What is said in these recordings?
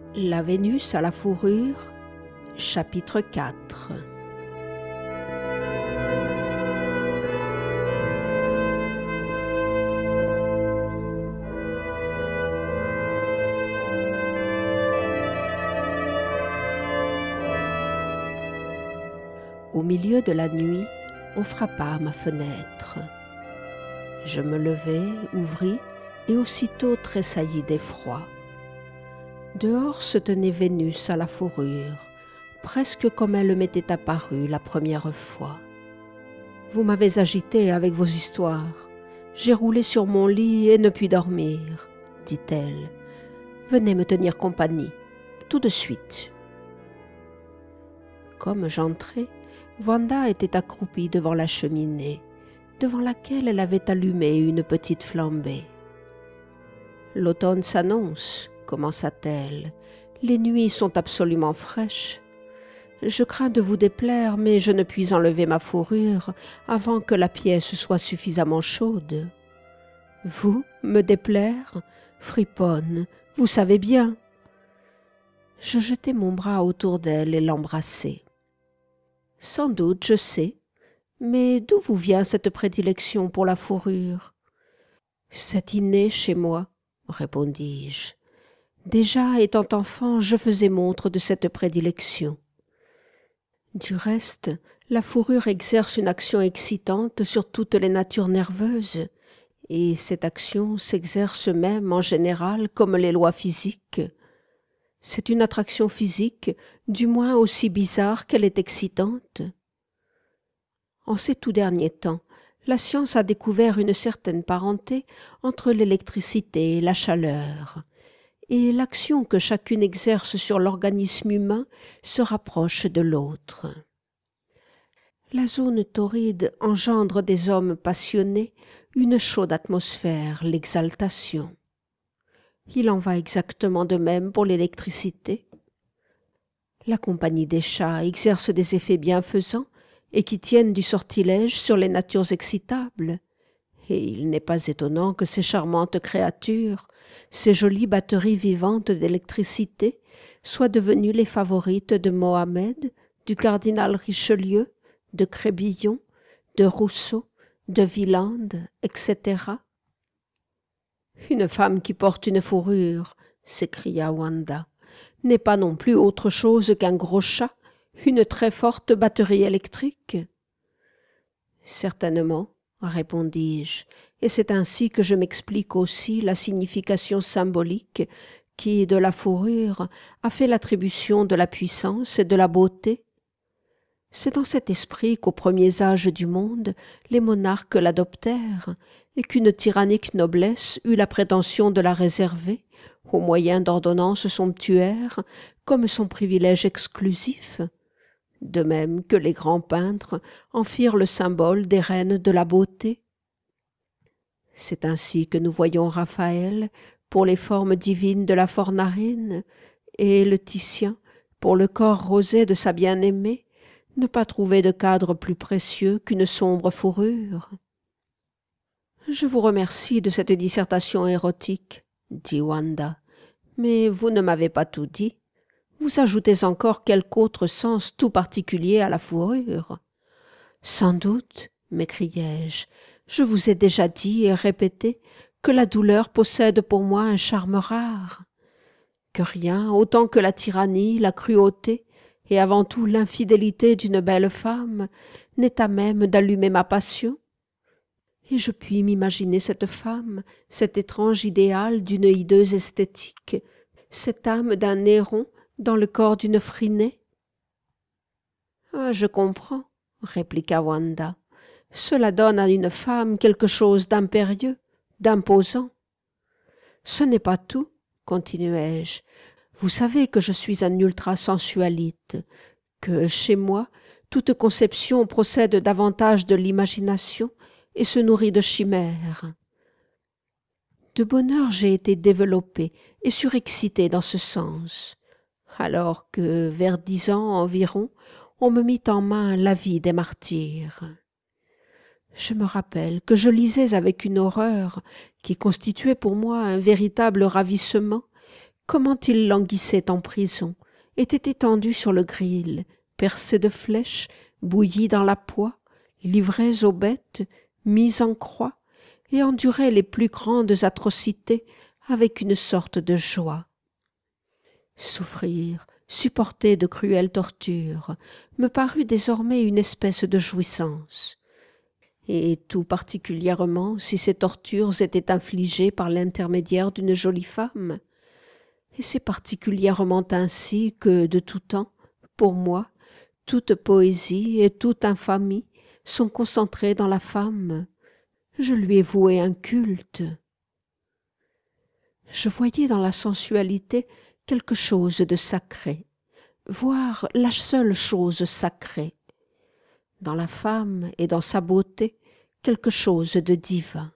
La Vénus à la fourrure, chapitre 4. Au milieu de la nuit, on frappa à ma fenêtre. Je me levai, ouvris, et aussitôt tressaillis d'effroi. Dehors se tenait Vénus à la fourrure, presque comme elle m'était apparue la première fois. « Vous m'avez agité avec vos histoires. J'ai roulé sur mon lit et ne puis dormir, dit-elle. Venez me tenir compagnie, tout de suite. » Comme j'entrai, Wanda était accroupie devant la cheminée, devant laquelle elle avait allumé une petite flambée. « L'automne s'annonce, commença-t-elle. Les nuits sont absolument fraîches. Je crains de vous déplaire, mais je ne puis enlever ma fourrure avant que la pièce soit suffisamment chaude. Vous, me déplaire, friponne, vous savez bien. » Je jetai mon bras autour d'elle et l'embrassai. « Sans doute, je sais. Mais d'où vous vient cette prédilection pour la fourrure ? » ?»« C'est inné chez moi, » répondis-je. Déjà, étant enfant, je faisais montre de cette prédilection. Du reste, la fourrure exerce une action excitante sur toutes les natures nerveuses, et cette action s'exerce même en général comme les lois physiques. C'est une attraction physique, du moins aussi bizarre qu'elle est excitante. En ces tout derniers temps, la science a découvert une certaine parenté entre l'électricité et la chaleur, et l'action que chacune exerce sur l'organisme humain se rapproche de l'autre. La zone torride engendre des hommes passionnés, une chaude atmosphère, l'exaltation. Il en va exactement de même pour l'électricité. La compagnie des chats exerce des effets bienfaisants et qui tiennent du sortilège sur les natures excitables. Et il n'est pas étonnant que ces charmantes créatures, ces jolies batteries vivantes d'électricité, soient devenues les favorites de Mohammed, du cardinal Richelieu, de Crébillon, de Rousseau, de Wieland, etc. « Une femme qui porte une fourrure, » s'écria Wanda, « n'est pas non plus autre chose qu'un gros chat, une très forte batterie électrique. » « Certainement, » répondis-je, et c'est ainsi que je m'explique aussi la signification symbolique qui, de la fourrure, a fait l'attribution de la puissance et de la beauté. C'est dans cet esprit qu'aux premiers âges du monde, les monarques l'adoptèrent, et qu'une tyrannique noblesse eut la prétention de la réserver, au moyen d'ordonnances somptuaires, comme son privilège exclusif. De même que les grands peintres en firent le symbole des reines de la beauté. C'est ainsi que nous voyons Raphaël pour les formes divines de la Fornarine et le Titien pour le corps rosé de sa bien-aimée ne pas trouver de cadre plus précieux qu'une sombre fourrure. « Je vous remercie de cette dissertation érotique, » dit Wanda, « mais vous ne m'avez pas tout dit. Vous ajoutez encore quelque autre sens tout particulier à la fourrure. »« Sans doute, » m'écriai-je, « je vous ai déjà dit et répété que la douleur possède pour moi un charme rare, que rien, autant que la tyrannie, la cruauté et avant tout l'infidélité d'une belle femme, n'est à même d'allumer ma passion. Et je puis m'imaginer cette femme, cet étrange idéal d'une hideuse esthétique, cette âme d'un Néron, dans le corps d'une Phryné. »« Ah, je comprends, » répliqua Wanda. « Cela donne à une femme quelque chose d'impérieux, d'imposant. »« Ce n'est pas tout, » continuai-je. « Vous savez que je suis un ultrasensualite, que chez moi, toute conception procède davantage de l'imagination et se nourrit de chimères. De bonne heure j'ai été développée et surexcitée dans ce sens. Alors que, vers 10 ans environ, on me mit en main la vie des martyrs. Je me rappelle que je lisais avec une horreur, qui constituait pour moi un véritable ravissement, comment il languissait en prison, était étendu sur le gril, percé de flèches, bouilli dans la poix, livré aux bêtes, mis en croix, et endurait les plus grandes atrocités avec une sorte de joie. Souffrir, supporter de cruelles tortures, me parut désormais une espèce de jouissance. Et tout particulièrement si ces tortures étaient infligées par l'intermédiaire d'une jolie femme. Et c'est particulièrement ainsi que, de tout temps, pour moi, toute poésie et toute infamie sont concentrées dans la femme. Je lui ai voué un culte. Je voyais dans la sensualité quelque chose de sacré, voire la seule chose sacrée. Dans la femme et dans sa beauté, quelque chose de divin.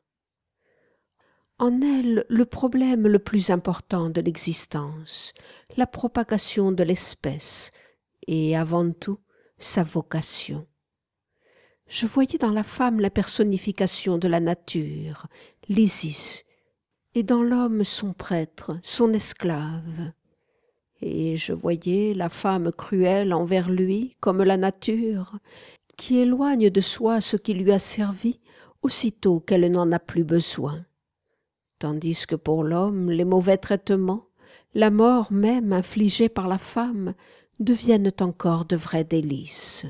En elle, le problème le plus important de l'existence, la propagation de l'espèce, et avant tout, sa vocation. Je voyais dans la femme la personnification de la nature, l'Isis, et dans l'homme son prêtre, son esclave. Et je voyais la femme cruelle envers lui, comme la nature, qui éloigne de soi ce qui lui a servi aussitôt qu'elle n'en a plus besoin. Tandis que pour l'homme, les mauvais traitements, la mort même infligée par la femme, deviennent encore de vrais délices.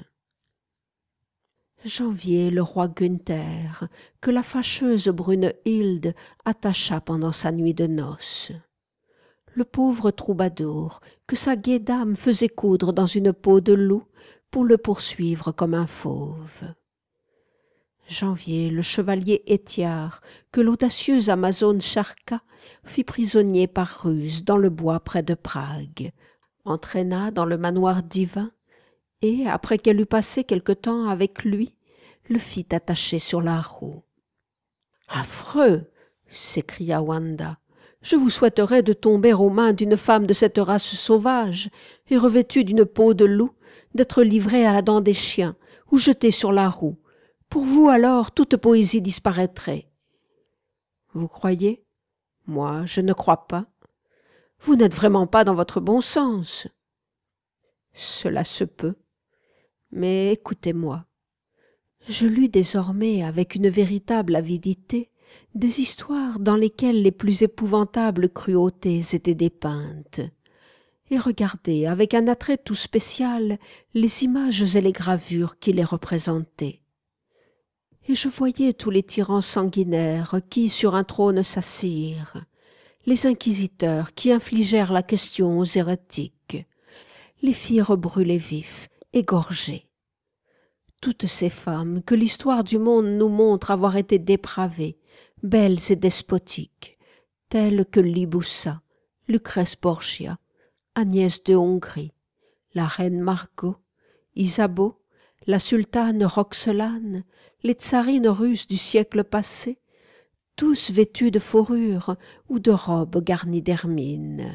J'enviais le roi Gunther, que la fâcheuse Brunehilde attacha pendant sa nuit de noces. Le pauvre troubadour, que sa gaie dame faisait coudre dans une peau de loup pour le poursuivre comme un fauve. J'enviais le chevalier Étiard, que l'audacieuse Amazone Charca fit prisonnier par ruse dans le bois près de Prague, entraîna dans le manoir divin, et, après qu'elle eut passé quelque temps avec lui, le fit attacher sur la roue. « Affreux !» s'écria Wanda. « Je vous souhaiterais de tomber aux mains d'une femme de cette race sauvage, et revêtue d'une peau de loup, d'être livrée à la dent des chiens, ou jetée sur la roue. Pour vous, alors, toute poésie disparaîtrait. » « Vous croyez ? Moi, je ne crois pas. Vous n'êtes vraiment pas dans votre bon sens. » « Cela se peut. Mais écoutez-moi. » Je lus désormais avec une véritable avidité des histoires dans lesquelles les plus épouvantables cruautés étaient dépeintes, et regardai avec un attrait tout spécial les images et les gravures qui les représentaient. Et je voyais tous les tyrans sanguinaires qui sur un trône s'assirent, les inquisiteurs qui infligèrent la question aux hérétiques, les firent brûler vifs, égorger. Toutes ces femmes que l'histoire du monde nous montre avoir été dépravées, belles et despotiques, telles que Libussa, Lucrèce Borgia, Agnès de Hongrie, la reine Margot, Isabeau, la sultane Roxolane, les tsarines russes du siècle passé, tous vêtus de fourrure ou de robes garnies d'hermine.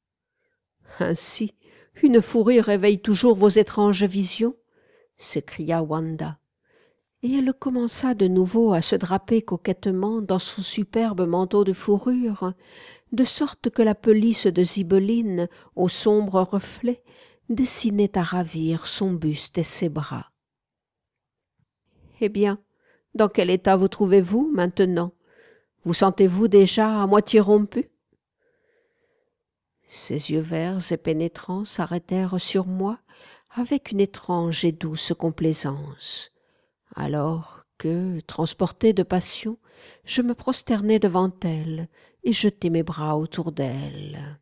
Ainsi, une fourrure réveille toujours vos étranges visions, s'écria Wanda, et elle commença de nouveau à se draper coquettement dans son superbe manteau de fourrure, de sorte que la pelisse de Zibeline, au sombre reflet, dessinait à ravir son buste et ses bras. « Eh bien, dans quel état vous trouvez-vous maintenant ? Vous sentez-vous déjà à moitié rompu ?» Ses yeux verts et pénétrants s'arrêtèrent sur moi avec une étrange et douce complaisance, alors que, transporté de passion, je me prosternai devant elle et jetai mes bras autour d'elle.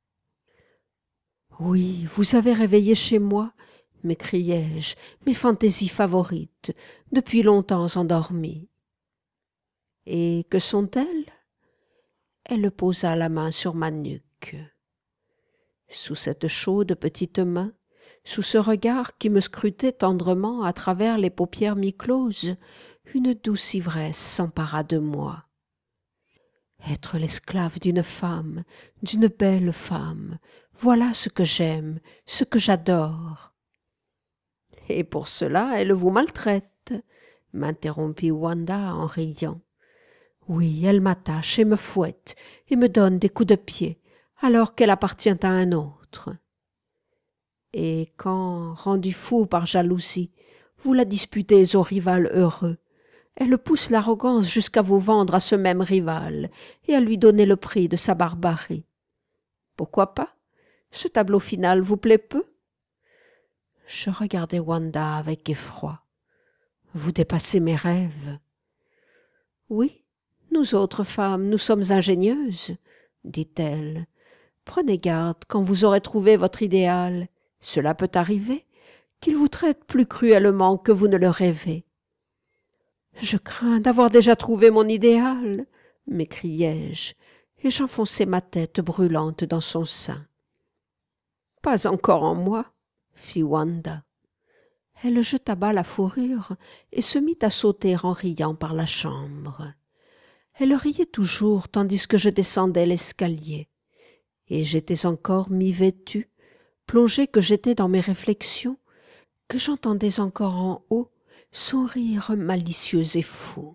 « Oui, vous avez réveillé chez moi, m'écriai-je, mes fantaisies favorites, depuis longtemps endormies. »« Et que sont-elles » Elle posa la main sur ma nuque. Sous cette chaude petite main, sous ce regard qui me scrutait tendrement à travers les paupières mi-closes, une douce ivresse s'empara de moi. Être l'esclave d'une femme, d'une belle femme, voilà ce que j'aime, ce que j'adore. « Et pour cela, elle vous maltraite, » m'interrompit Wanda en riant. « Oui, elle m'attache et me fouette et me donne des coups de pied, alors qu'elle appartient à un autre. Et quand, rendu fou par jalousie, vous la disputez au rival heureux, elle pousse l'arrogance jusqu'à vous vendre à ce même rival et à lui donner le prix de sa barbarie. Pourquoi pas? Ce tableau final vous plaît peu? Je regardai Wanda avec effroi. Vous dépassez mes rêves. Oui, nous autres femmes, nous sommes ingénieuses, dit-elle. Prenez garde quand vous aurez trouvé votre idéal. Cela peut arriver, qu'il vous traite plus cruellement que vous ne le rêvez. Je crains d'avoir déjà trouvé mon idéal, m'écriai-je, et j'enfonçai ma tête brûlante dans son sein. Pas encore en moi, fit Wanda. Elle jeta bas la fourrure et se mit à sauter en riant par la chambre. Elle riait toujours tandis que je descendais l'escalier, et j'étais encore mi-vêtue, plongée que j'étais dans mes réflexions, que j'entendais encore en haut son rire malicieux et fou.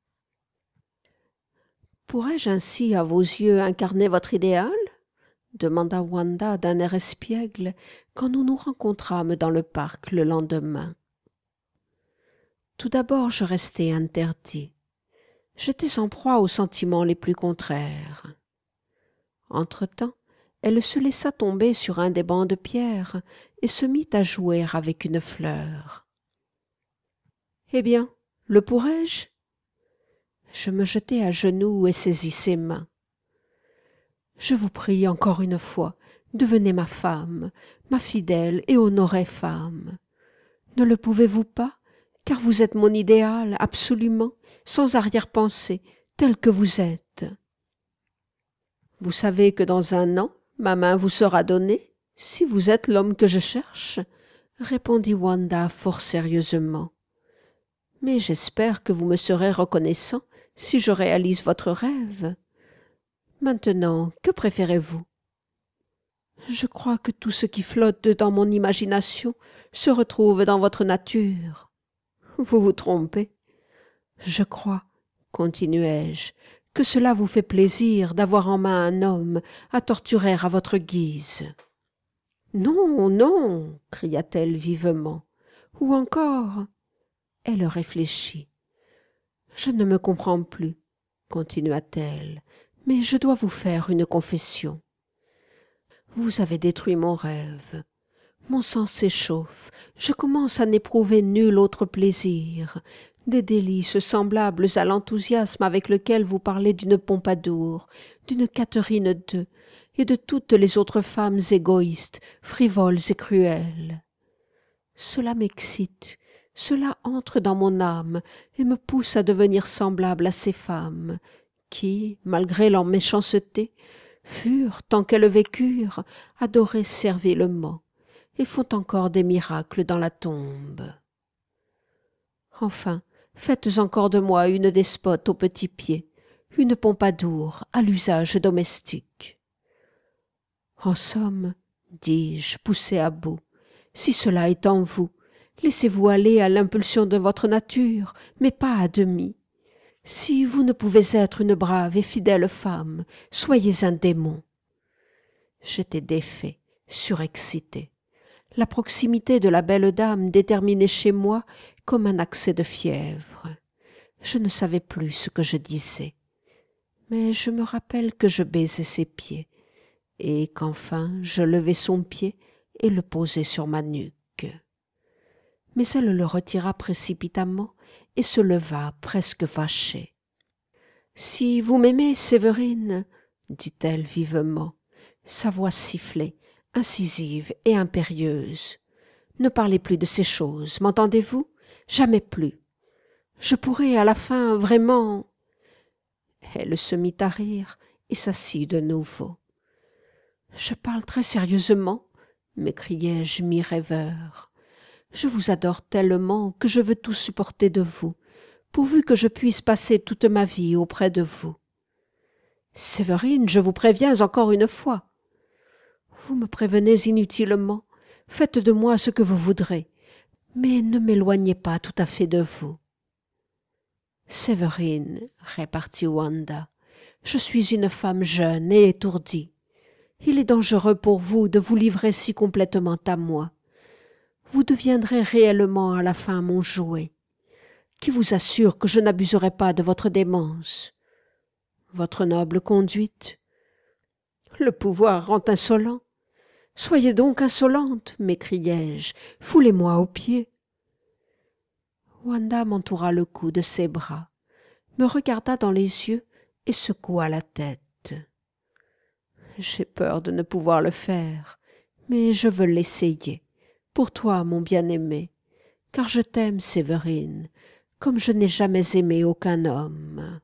« Pourrais-je ainsi, à vos yeux, incarner votre idéal ?» demanda Wanda d'un air espiègle quand nous nous rencontrâmes dans le parc le lendemain. Tout d'abord, je restai interdit. J'étais en proie aux sentiments les plus contraires. Entre-temps, elle se laissa tomber sur un des bancs de pierre et se mit à jouer avec une fleur. « Eh bien, le pourrais-je » Je me jetai à genoux et saisis ses mains. « Je vous prie encore une fois, devenez ma femme, ma fidèle et honorée femme. Ne le pouvez-vous pas, car vous êtes mon idéal, absolument, sans arrière-pensée, tel que vous êtes. Vous savez que dans un an, ma main vous sera donnée, si vous êtes l'homme que je cherche, répondit Wanda fort sérieusement. Mais j'espère que vous me serez reconnaissant si je réalise votre rêve. Maintenant, que préférez-vous? Je crois que tout ce qui flotte dans mon imagination se retrouve dans votre nature. Vous vous trompez. Je crois, continuai-je, que cela vous fait plaisir d'avoir en main un homme à torturer à votre guise. Non, non, cria-t-elle vivement. Ou encore. Elle réfléchit. Je ne me comprends plus, continua-t-elle, mais je dois vous faire une confession. Vous avez détruit mon rêve. Mon sang s'échauffe, je commence à n'éprouver nul autre plaisir. Des délices semblables à l'enthousiasme avec lequel vous parlez d'une Pompadour, d'une Catherine II et de toutes les autres femmes égoïstes, frivoles et cruelles. Cela m'excite, cela entre dans mon âme et me pousse à devenir semblable à ces femmes qui, malgré leur méchanceté, furent, tant qu'elles vécurent, adorées servilement et font encore des miracles dans la tombe. Enfin, faites encore de moi une despote aux petits pieds, une Pompadour à l'usage domestique. En somme, dis-je, poussé à bout, si cela est en vous, laissez-vous aller à l'impulsion de votre nature, mais pas à demi. Si vous ne pouvez être une brave et fidèle femme, soyez un démon. J'étais défait, surexcité. La proximité de la belle dame déterminait chez moi comme un accès de fièvre. Je ne savais plus ce que je disais. Mais je me rappelle que je baisais ses pieds, et qu'enfin je levai son pied et le posai sur ma nuque. Mais elle le retira précipitamment et se leva presque fâchée. « Si vous m'aimez, Séverine, dit-elle vivement, sa voix sifflait, incisive et impérieuse. Ne parlez plus de ces choses, m'entendez-vous? Jamais plus. Je pourrai à la fin vraiment... » Elle se mit à rire et s'assit de nouveau. « Je parle très sérieusement, m'écriai-je mi-rêveur. Je vous adore tellement que je veux tout supporter de vous, pourvu que je puisse passer toute ma vie auprès de vous. Séverine, je vous préviens encore une fois. Vous me prévenez inutilement, faites de moi ce que vous voudrez, mais ne m'éloignez pas tout à fait de vous. Séverine, répartit Wanda, je suis une femme jeune et étourdie. Il est dangereux pour vous de vous livrer si complètement à moi. Vous deviendrez réellement à la fin mon jouet. Qui vous assure que je n'abuserai pas de votre démence? Votre noble conduite? Le pouvoir rend insolent. Soyez donc insolente, m'écriai-je, foulez-moi aux pieds. Wanda m'entoura le cou de ses bras, me regarda dans les yeux et secoua la tête. J'ai peur de ne pouvoir le faire, mais je veux l'essayer, pour toi, mon bien-aimé, car je t'aime, Séverine, comme je n'ai jamais aimé aucun homme.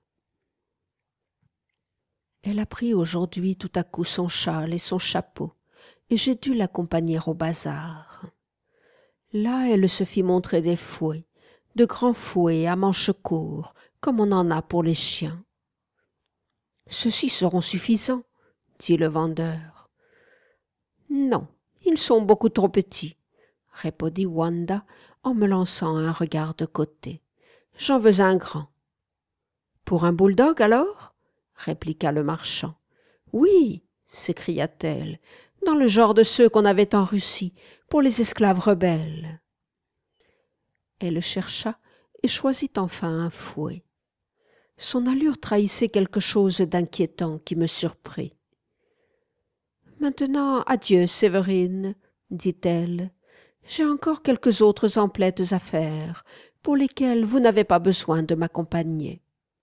Elle a pris aujourd'hui tout à coup son châle et son chapeau, et j'ai dû l'accompagner au bazar. Là, elle se fit montrer des fouets, de grands fouets à manches courts, comme on en a pour les chiens. « Ceux-ci seront suffisants, » dit le vendeur. « Non, ils sont beaucoup trop petits, » répondit Wanda en me lançant un regard de côté. « J'en veux un grand. »« Pour un bouledogue, alors ?» répliqua le marchand. « Oui, » s'écria-t-elle, « dans le genre de ceux qu'on avait en Russie, pour les esclaves rebelles. » Elle chercha et choisit enfin un fouet. Son allure trahissait quelque chose d'inquiétant qui me surprit. « Maintenant, adieu, Séverine, » dit-elle. « J'ai encore quelques autres emplettes à faire, pour lesquelles vous n'avez pas besoin de m'accompagner. »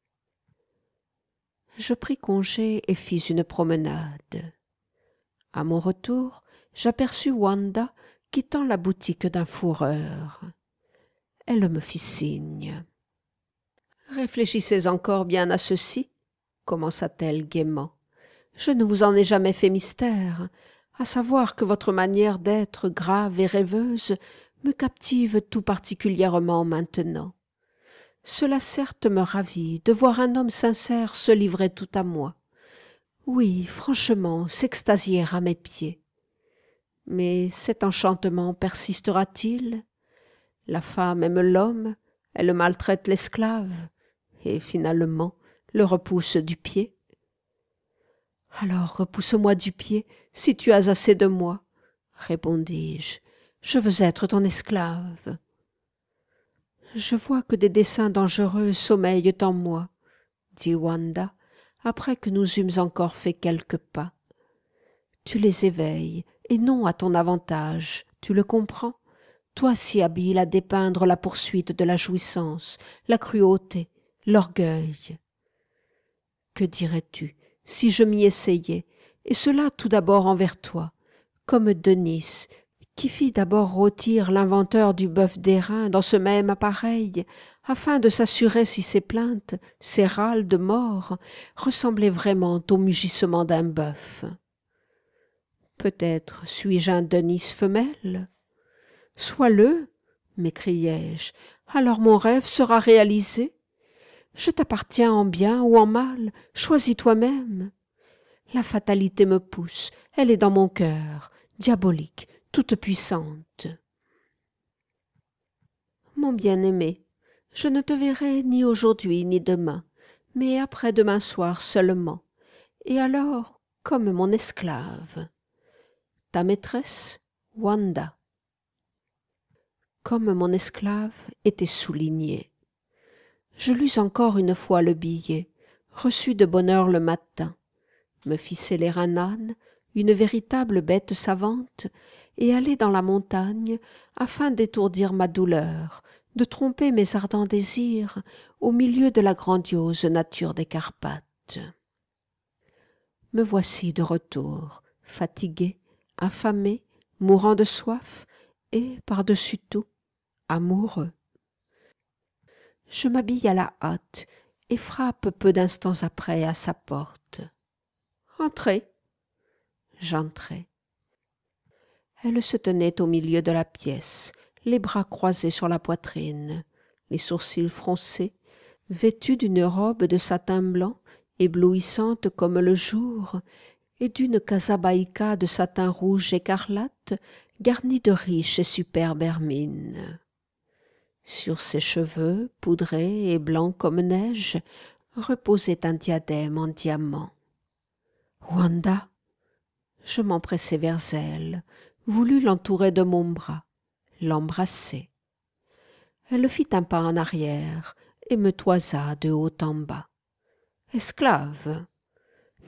Je pris congé et fis une promenade. À mon retour, j'aperçus Wanda quittant la boutique d'un fourreur. Elle me fit signe. « Réfléchissez encore bien à ceci, » commença-t-elle gaiement. « Je ne vous en ai jamais fait mystère, à savoir que votre manière d'être grave et rêveuse me captive tout particulièrement maintenant. Cela certes me ravit de voir un homme sincère se livrer tout à moi. Oui, franchement, s'extasier à mes pieds. Mais cet enchantement persistera-t-il? La femme aime l'homme, elle maltraite l'esclave, et finalement le repousse du pied. Alors repousse-moi du pied, si tu as assez de moi, répondis-je. Je veux être ton esclave. Je vois que des desseins dangereux sommeillent en moi, dit Wanda, après que nous eûmes encore fait quelques pas. Tu les éveilles, et non à ton avantage, tu le comprends? Toi si habile à dépeindre la poursuite de la jouissance, la cruauté, l'orgueil. Que dirais-tu si je m'y essayais, et cela tout d'abord envers toi, comme Denis, qui fit d'abord rôtir l'inventeur du bœuf d'airain dans ce même appareil, afin de s'assurer si ses plaintes, ses râles de mort, ressemblaient vraiment au mugissement d'un bœuf. Peut-être suis-je un Denis femelle? Sois-le, m'écriai-je, alors mon rêve sera réalisé. Je t'appartiens en bien ou en mal, choisis toi-même. La fatalité me pousse, elle est dans mon cœur, diabolique, toute puissante. Mon bien-aimé, je ne te verrai ni aujourd'hui ni demain, mais après-demain soir seulement, et alors comme mon esclave. Ta maîtresse, Wanda. Comme mon esclave était souligné. Je lus encore une fois le billet, reçu de bonne heure le matin, me fis seller un âne, une véritable bête savante, et aller dans la montagne afin d'étourdir ma douleur, de tromper mes ardents désirs au milieu de la grandiose nature des Carpates. Me voici de retour, fatigué, affamé, mourant de soif et, par-dessus tout, amoureux. Je m'habille à la hâte et frappe peu d'instants après à sa porte. « Entrez !» J'entrai. Elle se tenait au milieu de la pièce, les bras croisés sur la poitrine, les sourcils froncés, vêtue d'une robe de satin blanc, éblouissante comme le jour, et d'une casabaïca de satin rouge écarlate, garnie de riches et superbes hermines. Sur ses cheveux, poudrés et blancs comme neige, reposait un diadème en diamant. « Wanda !» Je m'empressai vers elle, voulus l'entourer de mon bras, l'embrasser. Elle fit un pas en arrière et me toisa de haut en bas. « Esclave !»« Maîtresse !»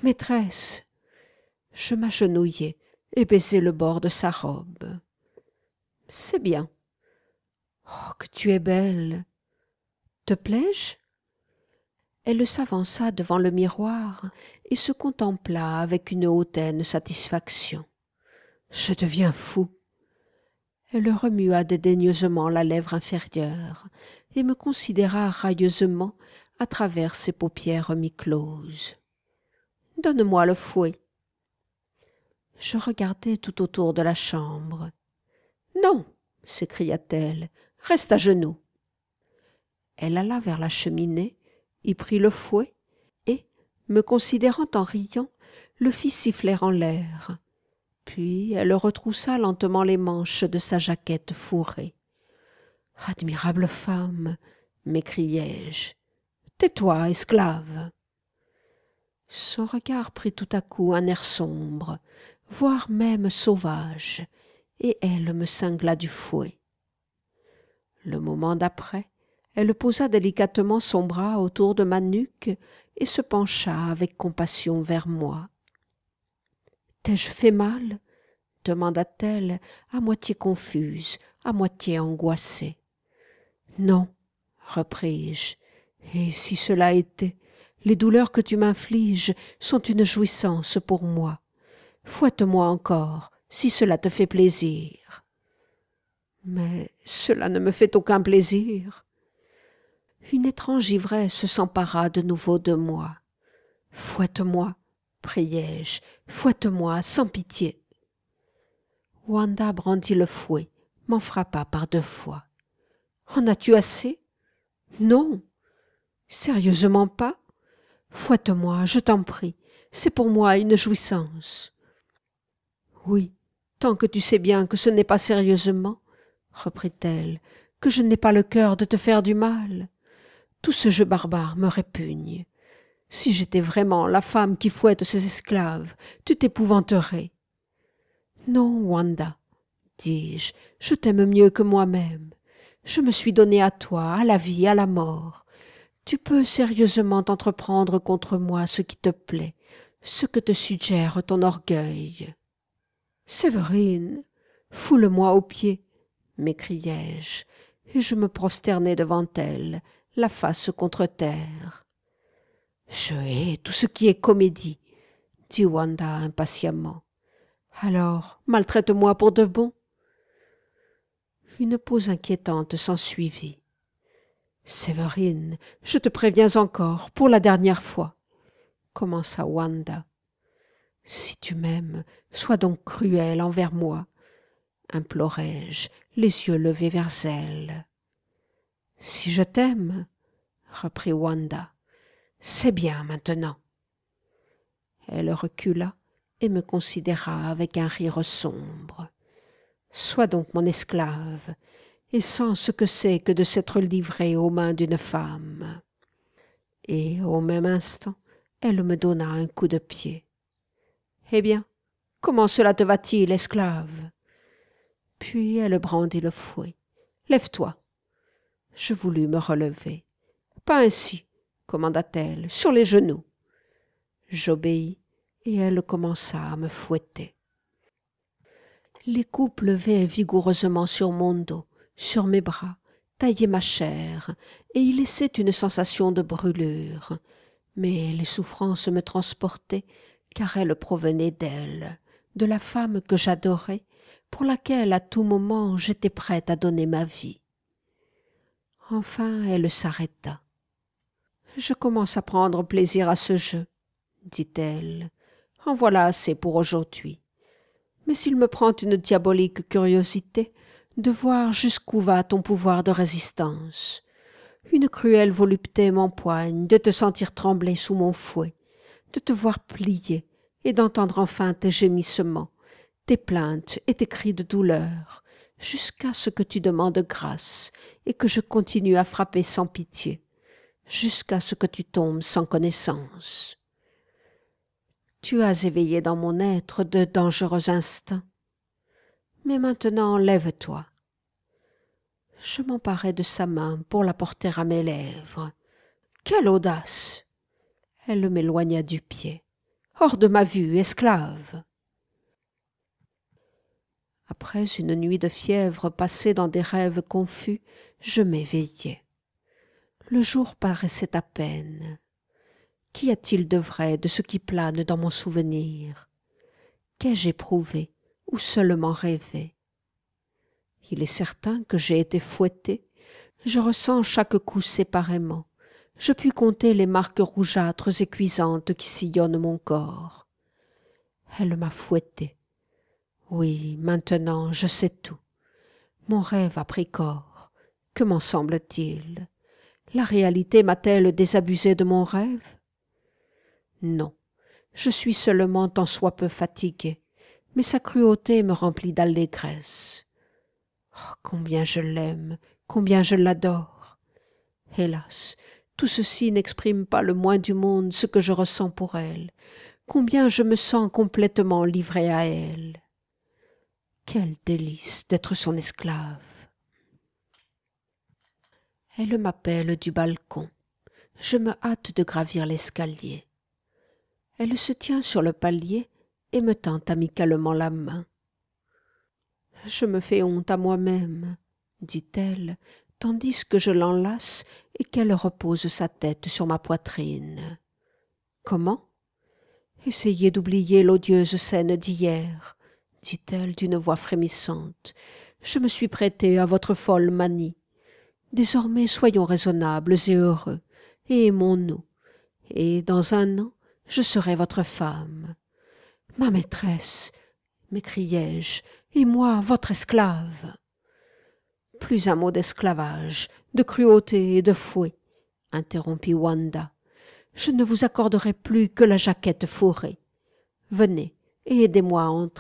Je m'agenouillai et baisai le bord de sa robe. « C'est bien. »« Oh, que tu es belle !»« Te plais-je » Elle s'avança devant le miroir et se contempla avec une hautaine satisfaction. « Je deviens fou !» Elle remua dédaigneusement la lèvre inférieure et me considéra railleusement à travers ses paupières mi-closes. « Donne-moi le fouet. » Je regardai tout autour de la chambre. « Non !» s'écria-t-elle, « reste à genoux. » Elle alla vers la cheminée, y prit le fouet et, me considérant en riant, le fit siffler en l'air. Puis elle retroussa lentement les manches de sa jaquette fourrée. « Admirable femme !» m'écriai-je. « Tais-toi, esclave !» Son regard prit tout à coup un air sombre, voire même sauvage, et elle me cingla du fouet. Le moment d'après, elle posa délicatement son bras autour de ma nuque et se pencha avec compassion vers moi. « T'ai-je fait mal ?» demanda-t-elle, à moitié confuse, à moitié angoissée. « Non, » repris-je, « et si cela était, les douleurs que tu m'infliges sont une jouissance pour moi. Fouette-moi encore, si cela te fait plaisir. » « Mais cela ne me fait aucun plaisir. » Une étrange ivresse s'empara de nouveau de moi. « Fouette-moi, » priai-je, « fouette-moi sans pitié. » Wanda brandit le fouet, m'en frappa par 2 fois. « En as-tu assez ?»« Non. »« Sérieusement pas ? Fouette-moi, je t'en prie, c'est pour moi une jouissance. »« Oui, tant que tu sais bien que ce n'est pas sérieusement, reprit-elle, que je n'ai pas le cœur de te faire du mal. Tout ce jeu barbare me répugne. Si j'étais vraiment la femme qui fouette ses esclaves, tu t'épouvanterais. »« Non, Wanda, dis-je, je t'aime mieux que moi-même. Je me suis donnée à toi, à la vie, à la mort. Tu peux sérieusement entreprendre contre moi ce qui te plaît, ce que te suggère ton orgueil. »« Séverine, foule-moi aux pieds, » m'écriai-je, et je me prosternai devant elle, la face contre terre. « Je hais tout ce qui est comédie, » dit Wanda impatiemment. « Alors, maltraite-moi pour de bon. » Une pause inquiétante s'ensuivit. « Séverine, je te préviens encore, pour la dernière fois, » commença Wanda. « Si tu m'aimes, sois donc cruelle envers moi, » implorai-je, les yeux levés vers elle. « Si je t'aime, » reprit Wanda, « c'est bien maintenant. » Elle recula et me considéra avec un rire sombre. « Sois donc mon esclave, et sens ce que c'est que de s'être livrée aux mains d'une femme. » Et au même instant, elle me donna un coup de pied. « Eh bien, comment cela te va-t-il, esclave ?» Puis elle brandit le fouet. « Lève-toi. » Je voulus me relever. « Pas ainsi, » commanda-t-elle, « sur les genoux. » J'obéis, et elle commença à me fouetter. Les coups pleuvaient vigoureusement sur mon dos, sur mes bras, taillaient ma chair, et y laissaient une sensation de brûlure. Mais les souffrances me transportaient, car elles provenaient d'elle, de la femme que j'adorais, pour laquelle à tout moment j'étais prête à donner ma vie. Enfin elle s'arrêta. « Je commence à prendre plaisir à ce jeu, » dit-elle. « En voilà assez pour aujourd'hui. Mais il me prend une diabolique curiosité de voir jusqu'où va ton pouvoir de résistance. Une cruelle volupté m'empoigne de te sentir trembler sous mon fouet, de te voir plier et d'entendre enfin tes gémissements, tes plaintes et tes cris de douleur, jusqu'à ce que tu demandes grâce et que je continue à frapper sans pitié, jusqu'à ce que tu tombes sans connaissance. » Tu as éveillé dans mon être de dangereux instincts. Mais maintenant, lève-toi. » Je m'emparai de sa main pour la porter à mes lèvres. Quelle audace! Elle m'éloigna du pied. Hors de ma vue, esclave! Après une nuit de fièvre passée dans des rêves confus, je m'éveillai. Le jour paraissait à peine. Qu'y a-t-il de vrai de ce qui plane dans mon souvenir? Qu'ai-je éprouvé ou seulement rêvé? Il est certain que j'ai été fouettée. Je ressens chaque coup séparément. Je puis compter les marques rougeâtres et cuisantes qui sillonnent mon corps. Elle m'a fouettée. Oui, maintenant je sais tout. Mon rêve a pris corps. Que m'en semble-t-il? La réalité m'a-t-elle désabusé de mon rêve? Non, je suis seulement tant soit peu fatiguée, mais sa cruauté me remplit d'allégresse. Oh, combien je l'aime, combien je l'adore! Hélas, tout ceci n'exprime pas le moins du monde ce que je ressens pour elle, combien je me sens complètement livrée à elle. Quel délice d'être son esclave! Elle m'appelle du balcon. Je me hâte de gravir l'escalier. Elle se tient sur le palier et me tend amicalement la main. « Je me fais honte à moi-même, » dit-elle, tandis que je l'enlace et qu'elle repose sa tête sur ma poitrine. « Comment? Essayez d'oublier l'odieuse scène d'hier, » dit-elle d'une voix frémissante. « Je me suis prêtée à votre folle manie. Désormais soyons raisonnables et heureux, et aimons-nous, et dans un an, je serai votre femme. »« Ma maîtresse, » m'écriai-je, « et moi votre esclave. » « Plus un mot d'esclavage, de cruauté et de fouet, » interrompit Wanda. « Je ne vous accorderai plus que la jaquette fourrée. Venez et aidez-moi à entrer. »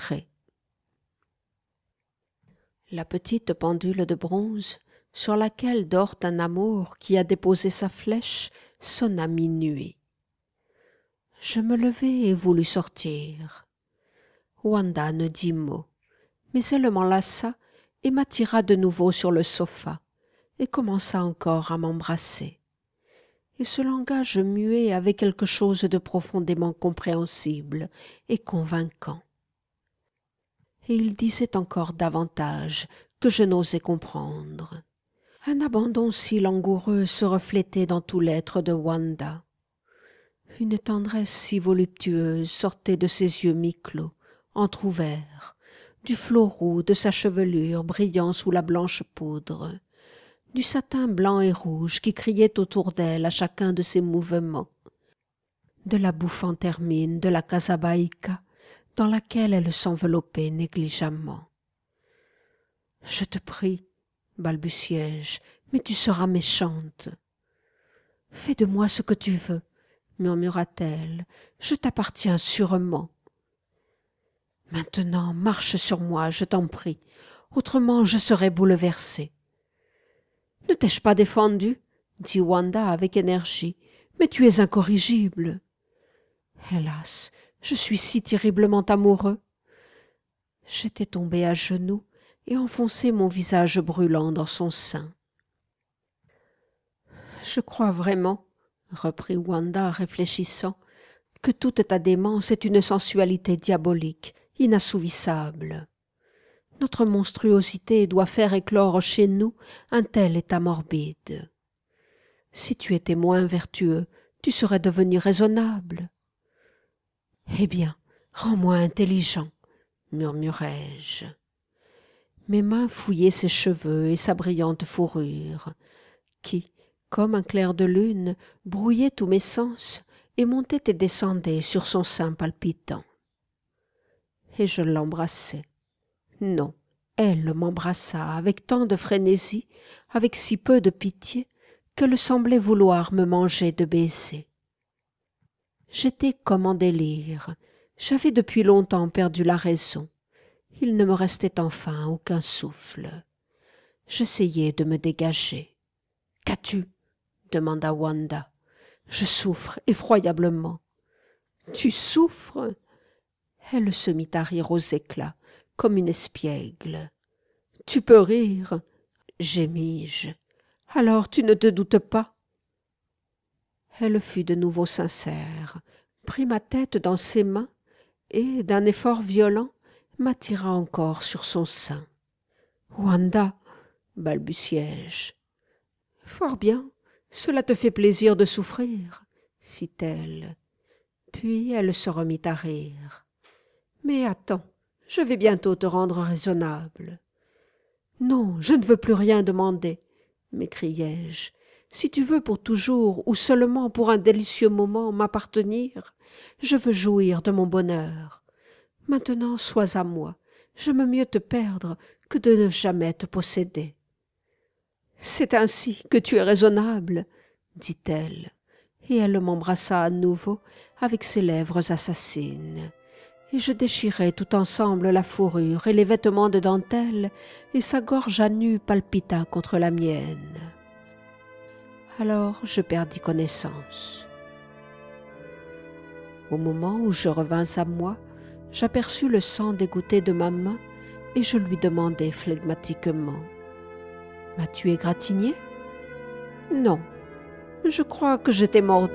La petite pendule de bronze, sur laquelle dort un amour qui a déposé sa flèche, sonna minuit. Je me levai et voulus sortir. Wanda ne dit mot, mais elle m'enlaça et m'attira de nouveau sur le sofa, et commença encore à m'embrasser. Et ce langage muet avait quelque chose de profondément compréhensible et convaincant. Et il disait encore davantage que je n'osais comprendre. Un abandon si langoureux se reflétait dans tout l'être de Wanda. Une tendresse si voluptueuse sortait de ses yeux mi-clos, entr'ouverts, du flot roux de sa chevelure brillant sous la blanche poudre, du satin blanc et rouge qui criait autour d'elle à chacun de ses mouvements, de la bouffante hermine de la Casablanca dans laquelle elle s'enveloppait négligemment. « Je te prie, » balbutiai-je, « mais tu seras méchante. »« Fais de moi ce que tu veux, » murmura-t-elle, « je t'appartiens sûrement. » « Maintenant, marche sur moi, je t'en prie, autrement je serai bouleversée. »« Ne t'ai-je pas défendu ?» dit Wanda avec énergie. « Mais tu es incorrigible. » « Hélas, je suis si terriblement amoureux. » J'étais tombé à genoux et enfoncé mon visage brûlant dans son sein. « Je crois vraiment, » reprit Wanda réfléchissant, « que toute ta démence est une sensualité diabolique, inassouvissable. Notre monstruosité doit faire éclore chez nous un tel état morbide. Si tu étais moins vertueux, tu serais devenu raisonnable. »« Eh bien, rends-moi intelligent, » murmurai-je. Mes mains fouillaient ses cheveux et sa brillante fourrure, qui, comme un clair de lune, brouillait tous mes sens et montait et descendait sur son sein palpitant. Et je l'embrassai. Non, elle m'embrassa avec tant de frénésie, avec si peu de pitié, qu'elle semblait vouloir me manger de baisers. J'étais comme en délire. J'avais depuis longtemps perdu la raison. Il ne me restait enfin aucun souffle. J'essayai de me dégager. « Qu'as-tu » demanda Wanda. « Je souffre effroyablement. » Tu souffres ?» Elle se mit à rire aux éclats, comme une espiègle. « Tu peux rire ?» gémis-je. « Alors tu ne te doutes pas ?» Elle fut de nouveau sincère, prit ma tête dans ses mains et, d'un effort violent, m'attira encore sur son sein. « Wanda !» balbutiai-je. « Fort bien, cela te fait plaisir de souffrir, » fit-elle. Puis elle se remit à rire. « Mais attends, je vais bientôt te rendre raisonnable. »« Non, je ne veux plus rien demander, » m'écriai-je. « Si tu veux pour toujours ou seulement pour un délicieux moment m'appartenir, je veux jouir de mon bonheur. Maintenant sois à moi, j'aime mieux te perdre que de ne jamais te posséder. »« C'est ainsi que tu es raisonnable, » dit-elle, et elle m'embrassa à nouveau avec ses lèvres assassines. Et je déchirai tout ensemble la fourrure et les vêtements de dentelle, et sa gorge à nu palpita contre la mienne. Alors je perdis connaissance. Au moment où je revins à moi, j'aperçus le sang dégoutté de ma main et je lui demandai flegmatiquement: « M'as-tu égratigné ? » « Non, je crois que je t'ai mordu. »